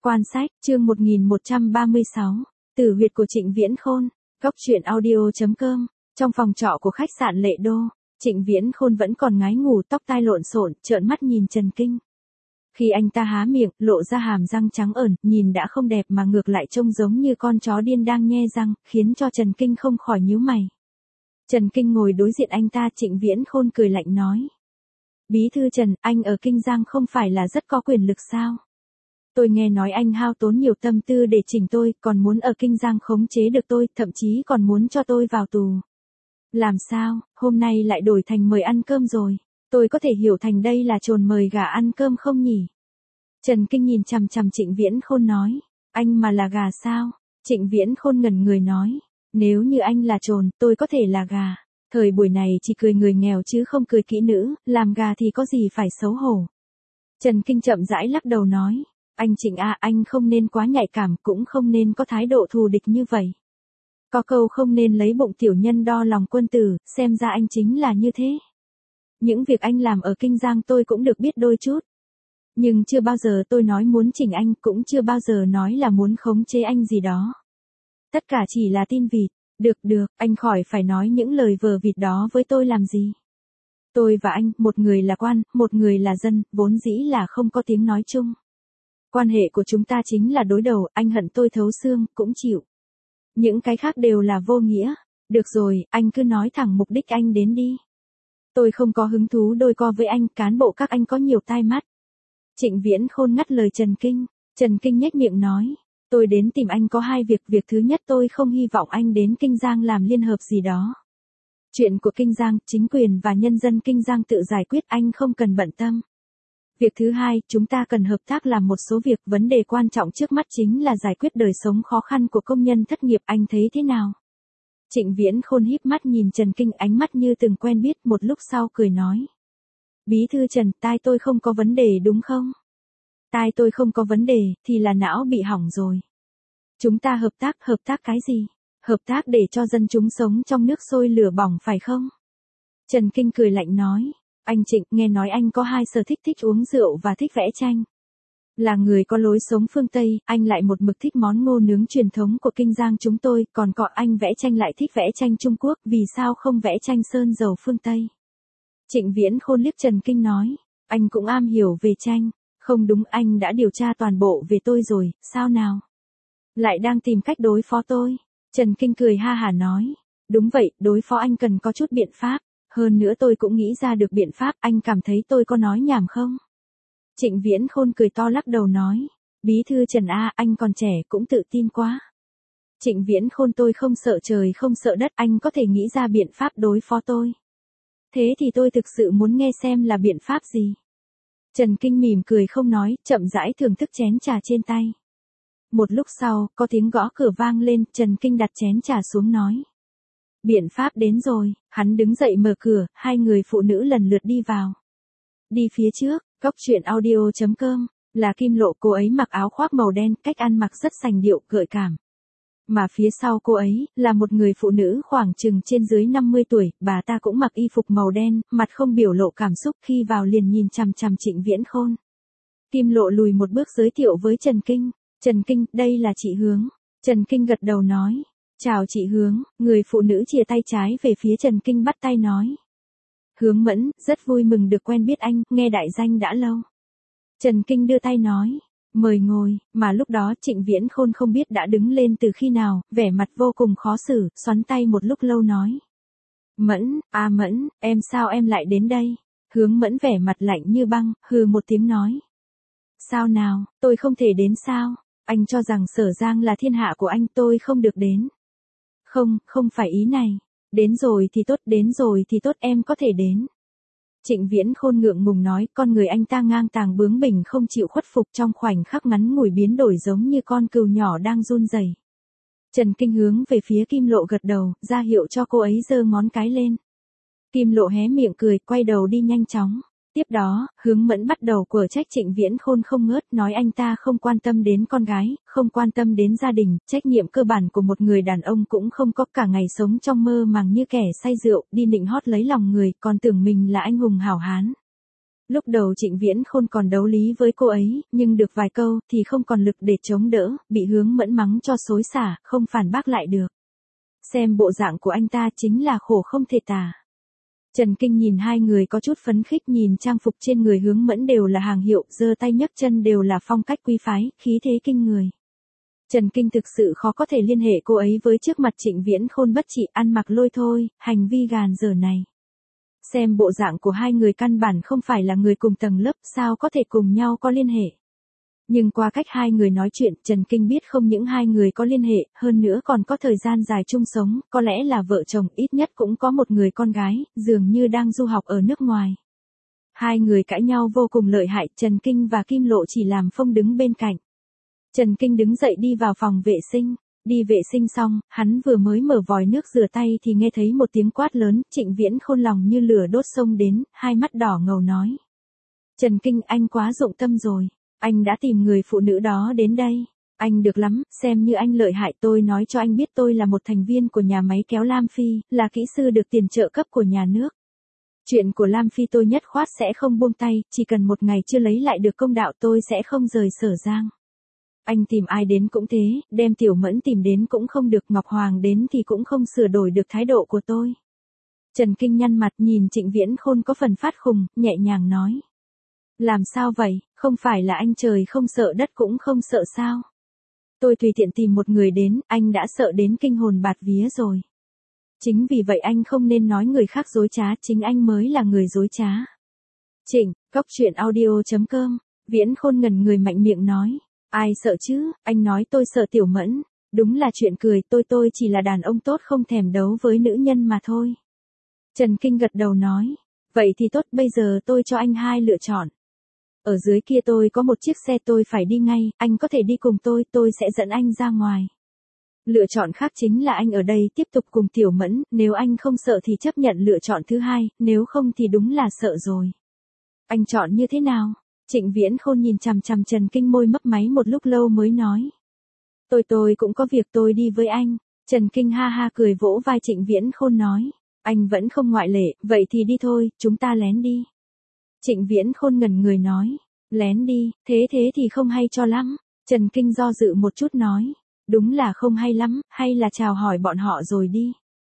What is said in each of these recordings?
Quan sách, chương 1136, Tử huyệt của Trịnh Viễn Khôn, Góc truyện audio.com. Trong phòng trọ của khách sạn Lệ Đô, Trịnh Viễn Khôn vẫn còn ngái ngủ, tóc tai lộn xộn, trợn mắt nhìn Trần Kinh. Khi anh ta há miệng, lộ ra hàm răng trắng ẩn, nhìn đã không đẹp mà ngược lại trông giống như con chó điên đang nhe răng, khiến cho Trần Kinh không khỏi nhíu mày. Trần Kinh ngồi đối diện anh ta, Trịnh Viễn Khôn cười lạnh nói: Bí thư Trần, anh ở Kinh Giang không phải là rất có quyền lực sao? Tôi nghe nói anh hao tốn nhiều tâm tư để chỉnh tôi, còn muốn ở Kinh Giang khống chế được tôi, thậm chí còn muốn cho tôi vào tù. Làm sao, hôm nay lại đổi thành mời ăn cơm rồi? Tôi có thể hiểu thành đây là trồn mời gà ăn cơm không nhỉ? Trần Kinh nhìn chằm chằm Trịnh Viễn Khôn nói: Anh mà là gà sao? Trịnh Viễn Khôn ngẩn người nói: Nếu như anh là trồn, tôi có thể là gà. Thời buổi này chỉ cười người nghèo chứ không cười kỹ nữ, làm gà thì có gì phải xấu hổ. Trần Kinh chậm rãi lắc đầu nói: Anh Trịnh à, anh không nên quá nhạy cảm, cũng không nên có thái độ thù địch như vậy. Có câu không nên lấy bụng tiểu nhân đo lòng quân tử, xem ra anh chính là như thế. Những việc anh làm ở Kinh Giang tôi cũng được biết đôi chút. Nhưng chưa bao giờ tôi nói muốn chỉnh anh, cũng chưa bao giờ nói là muốn khống chế anh gì đó. Tất cả chỉ là tin vịt. Được, anh khỏi phải nói những lời vờ vịt đó với tôi làm gì. Tôi và anh, một người là quan, một người là dân, vốn dĩ là không có tiếng nói chung. Quan hệ của chúng ta chính là đối đầu, anh hận tôi thấu xương, cũng chịu. Những cái khác đều là vô nghĩa. Được rồi, anh cứ nói thẳng mục đích anh đến đi. Tôi không có hứng thú đôi co với anh, cán bộ các anh có nhiều tai mắt. Trịnh Viễn Khôn ngắt lời Trần Kinh. Trần Kinh nhếch miệng nói: Tôi đến tìm anh có hai việc. Việc thứ nhất, tôi không hy vọng anh đến Kinh Giang làm liên hợp gì đó. Chuyện của Kinh Giang, chính quyền và nhân dân Kinh Giang tự giải quyết, anh không cần bận tâm. Việc thứ hai, chúng ta cần hợp tác làm một số việc. Vấn đề quan trọng trước mắt chính là giải quyết đời sống khó khăn của công nhân thất nghiệp, anh thấy thế nào? Trịnh Viễn Khôn híp mắt nhìn Trần Kinh, ánh mắt như từng quen biết, một lúc sau cười nói: Bí thư Trần, tai tôi không có vấn đề đúng không? Tai tôi không có vấn đề, thì là não bị hỏng rồi. Chúng ta hợp tác cái gì? Hợp tác để cho dân chúng sống trong nước sôi lửa bỏng phải không? Trần Kinh cười lạnh nói: Anh Trịnh, nghe nói anh có hai sở thích, thích uống rượu và thích vẽ tranh. Là người có lối sống phương Tây, anh lại một mực thích món ngô nướng truyền thống của Kinh Giang chúng tôi, còn cọ anh vẽ tranh lại thích vẽ tranh Trung Quốc, vì sao không vẽ tranh sơn dầu phương Tây? Trịnh Viễn Khôn liếc Trần Kinh nói: Anh cũng am hiểu về tranh. Không đúng, anh đã điều tra toàn bộ về tôi rồi, sao nào? Lại đang tìm cách đối phó tôi. Trần Kinh cười ha hả nói: Đúng vậy, đối phó anh cần có chút biện pháp. Hơn nữa tôi cũng nghĩ ra được biện pháp, anh cảm thấy tôi có nói nhảm không? Trịnh Viễn Khôn cười to lắc đầu nói: Bí thư Trần A, anh còn trẻ cũng tự tin quá. Trịnh Viễn Khôn, tôi không sợ trời không sợ đất, anh có thể nghĩ ra biện pháp đối phó tôi. Thế thì tôi thực sự muốn nghe xem là biện pháp gì. Trần Kinh mỉm cười không nói, chậm rãi thưởng thức chén trà trên tay. Một lúc sau, có tiếng gõ cửa vang lên, Trần Kinh đặt chén trà xuống nói: Biện pháp đến rồi. Hắn đứng dậy mở cửa, hai người phụ nữ lần lượt đi vào. Đi phía trước, Góc truyện audio.com, là Kim Lộ, cô ấy mặc áo khoác màu đen, cách ăn mặc rất sành điệu, gợi cảm. Mà phía sau cô ấy, là một người phụ nữ khoảng chừng trên dưới 50 tuổi, bà ta cũng mặc y phục màu đen, mặt không biểu lộ cảm xúc, khi vào liền nhìn chằm chằm Trịnh Viễn Khôn. Kim Lộ lùi một bước giới thiệu với Trần Kinh: Trần Kinh, đây là chị Hướng. Trần Kinh gật đầu nói: Chào chị Hướng. Người phụ nữ chìa tay trái về phía Trần Kinh, bắt tay nói: Hướng Mẫn, rất vui mừng được quen biết anh, nghe đại danh đã lâu. Trần Kinh đưa tay nói: Mời ngồi, mà lúc đó Trịnh Viễn Khôn không biết đã đứng lên từ khi nào, vẻ mặt vô cùng khó xử, xoắn tay một lúc lâu nói: Mẫn, à Mẫn, em sao em lại đến đây? Hướng Mẫn vẻ mặt lạnh như băng, hừ một tiếng nói: Sao nào, tôi không thể đến sao? Anh cho rằng Sở Giang là thiên hạ của anh, tôi không được đến. Không phải ý này. Đến rồi thì tốt, em có thể đến. Trịnh Viễn Khôn ngượng ngùng nói, con người anh ta ngang tàng bướng bỉnh không chịu khuất phục, trong khoảnh khắc ngắn ngủi biến đổi giống như con cừu nhỏ đang run rẩy. Trần Kinh hướng về phía Kim Lộ gật đầu, ra hiệu cho cô ấy giơ ngón cái lên. Kim Lộ hé miệng cười, quay đầu đi nhanh chóng. Tiếp đó, Hướng Mẫn bắt đầu quở trách Trịnh Viễn Khôn không ngớt, nói anh ta không quan tâm đến con gái, không quan tâm đến gia đình, trách nhiệm cơ bản của một người đàn ông cũng không có, cả ngày sống trong mơ màng như kẻ say rượu, đi nịnh hót lấy lòng người, còn tưởng mình là anh hùng hảo hán. Lúc đầu Trịnh Viễn Khôn còn đấu lý với cô ấy, nhưng được vài câu thì không còn lực để chống đỡ, bị Hướng Mẫn mắng cho xối xả, không phản bác lại được. Xem bộ dạng của anh ta chính là khổ không thể tả. Trần Kinh nhìn hai người có chút phấn khích, nhìn trang phục trên người Hướng Mẫn đều là hàng hiệu, giơ tay nhấc chân đều là phong cách quý phái, khí thế kinh người. Trần Kinh thực sự khó có thể liên hệ cô ấy với trước mặt Trịnh Viễn Khôn bất trị, ăn mặc lôi thôi, hành vi gàn dở này. Xem bộ dạng của hai người căn bản không phải là người cùng tầng lớp, sao có thể cùng nhau có liên hệ. Nhưng qua cách hai người nói chuyện, Trần Kinh biết không những hai người có liên hệ, hơn nữa còn có thời gian dài chung sống, có lẽ là vợ chồng, ít nhất cũng có một người con gái, dường như đang du học ở nước ngoài. Hai người cãi nhau vô cùng lợi hại, Trần Kinh và Kim Lộ chỉ làm phông đứng bên cạnh. Trần Kinh đứng dậy đi vào phòng vệ sinh. Đi vệ sinh xong, hắn vừa mới mở vòi nước rửa tay thì nghe thấy một tiếng quát lớn, Trịnh Viễn Khôn lòng như lửa đốt xông đến, hai mắt đỏ ngầu nói. Trần Kinh, anh quá dụng tâm rồi. Anh đã tìm người phụ nữ đó đến đây. Anh được lắm, xem như anh lợi hại, tôi nói cho anh biết tôi là một thành viên của nhà máy kéo Lam Phi, là kỹ sư được tiền trợ cấp của nhà nước. Chuyện của Lam Phi tôi nhất khoát sẽ không buông tay, chỉ cần một ngày chưa lấy lại được công đạo tôi sẽ không rời Sở Giang. Anh tìm ai đến cũng thế, đem Tiểu Mẫn tìm đến cũng không được, Ngọc Hoàng đến thì cũng không sửa đổi được thái độ của tôi. Trần Kinh nhăn mặt nhìn Trịnh Viễn Khôn có phần phát khùng, nhẹ nhàng nói. Làm sao vậy, không phải là anh trời không sợ đất cũng không sợ sao? Tôi tùy tiện tìm một người đến, anh đã sợ đến kinh hồn bạt vía rồi. Chính vì vậy anh không nên nói người khác dối trá, chính anh mới là người dối trá. Trịnh, Góc.audio.com, Viễn Khôn ngẩn người mạnh miệng nói. Ai sợ chứ, anh nói tôi sợ Tiểu Mẫn. Đúng là chuyện cười, tôi chỉ là đàn ông tốt không thèm đấu với nữ nhân mà thôi. Trần Kinh gật đầu nói. Vậy thì tốt, bây giờ tôi cho anh hai lựa chọn. Ở dưới kia tôi có một chiếc xe tôi phải đi ngay, anh có thể đi cùng tôi sẽ dẫn anh ra ngoài. Lựa chọn khác chính là anh ở đây tiếp tục cùng Tiểu Mẫn, nếu anh không sợ thì chấp nhận lựa chọn thứ hai, nếu không thì đúng là sợ rồi. Anh chọn như thế nào? Trịnh Viễn Khôn nhìn chằm chằm Trần Kinh, môi mấp máy một lúc lâu mới nói. Tôi cũng có việc, tôi đi với anh. Trần Kinh ha ha cười vỗ vai Trịnh Viễn Khôn nói. Anh vẫn không ngoại lệ, vậy thì đi thôi, chúng ta lén đi. Trịnh Viễn Khôn ngẩn người nói. Lén đi, thế thì không hay cho lắm. Trần Kinh do dự một chút nói. Đúng là không hay lắm, hay là chào hỏi bọn họ rồi đi.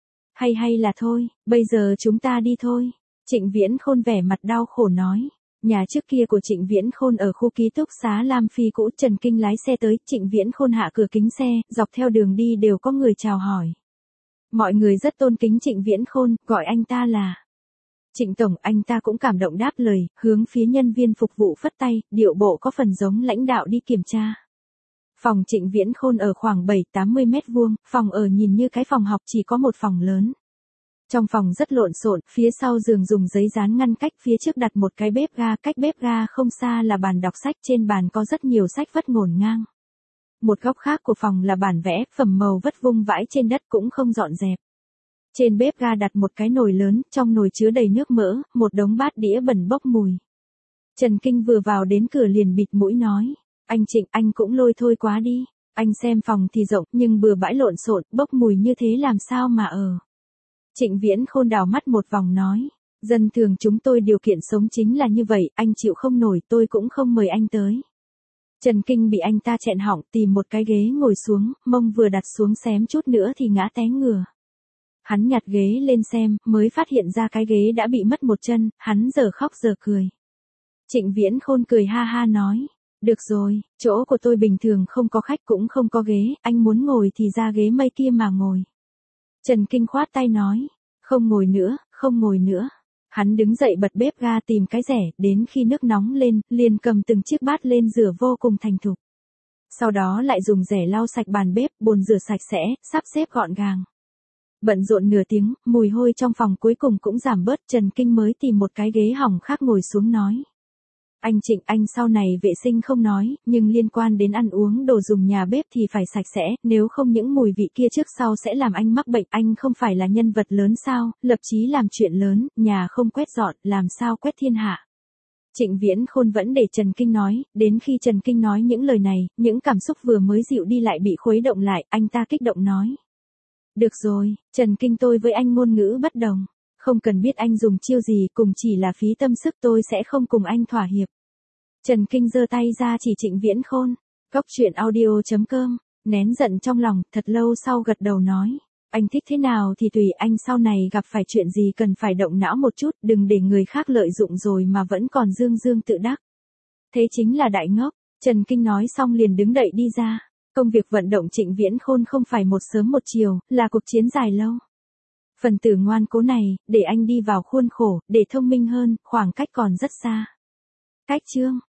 Hay là thôi, bây giờ chúng ta đi thôi. Trịnh Viễn Khôn vẻ mặt đau khổ nói. Nhà trước kia của Trịnh Viễn Khôn ở khu ký túc xá Lam Phi cũ, Trần Kinh lái xe tới, Trịnh Viễn Khôn hạ cửa kính xe, dọc theo đường đi đều có người chào hỏi. Mọi người rất tôn kính Trịnh Viễn Khôn, gọi anh ta là Trịnh Tổng, anh ta cũng cảm động đáp lời, hướng phía nhân viên phục vụ phất tay, điệu bộ có phần giống lãnh đạo đi kiểm tra. Phòng Trịnh Viễn Khôn ở khoảng 7-80 mét vuông, phòng ở nhìn như cái phòng học chỉ có một phòng lớn. Trong phòng rất lộn xộn, phía sau giường dùng giấy dán ngăn cách, phía trước đặt một cái bếp ga, cách bếp ga không xa là bàn đọc sách, trên bàn có rất nhiều sách vất ngổn ngang. Một góc khác của phòng là bản vẽ, phẩm màu vất vung vãi trên đất cũng không dọn dẹp. Trên bếp ga đặt một cái nồi lớn, trong nồi chứa đầy nước mỡ, một đống bát đĩa bẩn bốc mùi. Trần Kinh vừa vào đến cửa liền bịt mũi nói, anh Trịnh, anh cũng lôi thôi quá đi, anh xem phòng thì rộng, nhưng bừa bãi lộn xộn, bốc mùi như thế làm sao mà ở. Trịnh Viễn Khôn đảo mắt một vòng nói, dân thường chúng tôi điều kiện sống chính là như vậy, anh chịu không nổi tôi cũng không mời anh tới. Trần Kinh bị anh ta chẹn họng, tìm một cái ghế ngồi xuống, mông vừa đặt xuống xém chút nữa thì ngã té ngửa. Hắn nhặt ghế lên xem, mới phát hiện ra cái ghế đã bị mất một chân, hắn giờ khóc giờ cười. Trịnh Viễn Khôn cười ha ha nói, được rồi, chỗ của tôi bình thường không có khách cũng không có ghế, anh muốn ngồi thì ra ghế mây kia mà ngồi. Trần Kinh khoát tay nói, không ngồi nữa, không ngồi nữa. Hắn đứng dậy bật bếp ga tìm cái rẻ, đến khi nước nóng lên, liền cầm từng chiếc bát lên rửa vô cùng thành thục. Sau đó lại dùng rẻ lau sạch bàn bếp, bồn rửa sạch sẽ, sắp xếp gọn gàng. Bận rộn nửa tiếng, mùi hôi trong phòng cuối cùng cũng giảm bớt, Trần Kinh mới tìm một cái ghế hỏng khác ngồi xuống nói. Anh Trịnh, anh sau này vệ sinh không nói, nhưng liên quan đến ăn uống đồ dùng nhà bếp thì phải sạch sẽ, nếu không những mùi vị kia trước sau sẽ làm anh mắc bệnh, anh không phải là nhân vật lớn sao, lập chí làm chuyện lớn, nhà không quét dọn, làm sao quét thiên hạ. Trịnh Viễn Khôn vẫn để Trần Kinh nói, đến khi Trần Kinh nói những lời này, những cảm xúc vừa mới dịu đi lại bị khuấy động lại, anh ta kích động nói. Được rồi, Trần Kinh, tôi với anh ngôn ngữ bất đồng. Không cần biết anh dùng chiêu gì, cùng chỉ là phí tâm sức tôi sẽ không cùng anh thỏa hiệp. Trần Kinh giơ tay ra chỉ Trịnh Viễn Khôn. Góc truyện audio.com, nén giận trong lòng, thật lâu sau gật đầu nói. Anh thích thế nào thì tùy anh, sau này gặp phải chuyện gì cần phải động não một chút, đừng để người khác lợi dụng rồi mà vẫn còn dương dương tự đắc. Thế chính là đại ngốc. Trần Kinh nói xong liền đứng dậy đi ra. Công việc vận động Trịnh Viễn Khôn không phải một sớm một chiều, là cuộc chiến dài lâu. Phần tử ngoan cố này, để anh đi vào khuôn khổ, để thông minh hơn, khoảng cách còn rất xa. Cách chương